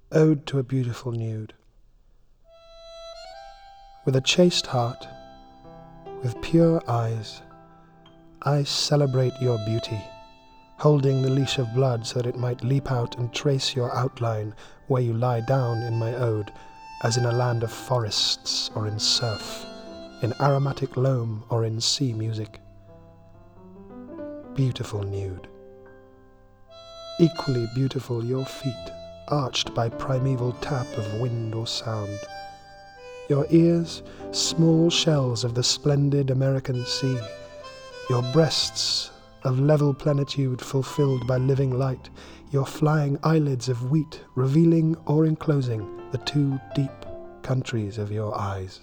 Ode to a Beautiful Nude. With a chaste heart, with pure eyes, I celebrate your beauty, holding the leash of blood so that it might leap out and trace your outline where you lie down in my ode, as in a land of forests or in surf, in aromatic loam or in sea music. Beautiful nude. Equally beautiful your feet, arched by primeval tap of wind or sound. Your ears, small shells of the splendid American sea. Your breasts, of level plenitude fulfilled by living light. Your flying eyelids of wheat, revealing or enclosing the two deep countries of your eyes.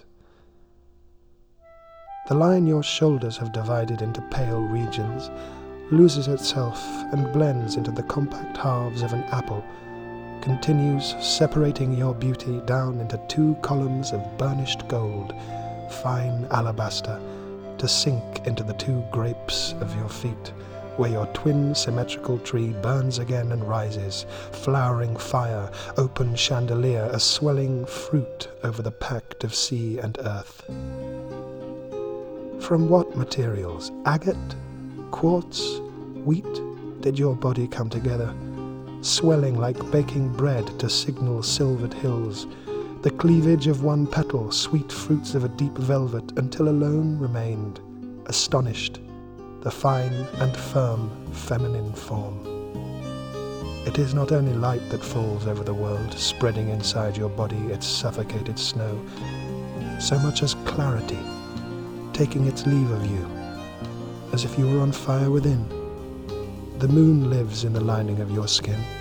The line your shoulders have divided into pale regions loses itself and blends into the compact halves of an apple, continues separating your beauty down into two columns of burnished gold, fine alabaster, to sink into the two grapes of your feet, where your twin symmetrical tree burns again and rises, flowering fire, open chandelier, a swelling fruit over the pact of sea and earth. From what materials, agate, quartz, wheat, did your body come together, swelling like baking bread to signal silvered hills, the cleavage of one petal, sweet fruits of a deep velvet, until alone remained, astonished, the fine and firm feminine form. It is not only light that falls over the world, spreading inside your body its suffocated snow, so much as clarity, taking its leave of you, as if you were on fire within. The moon lives in the lining of your skin,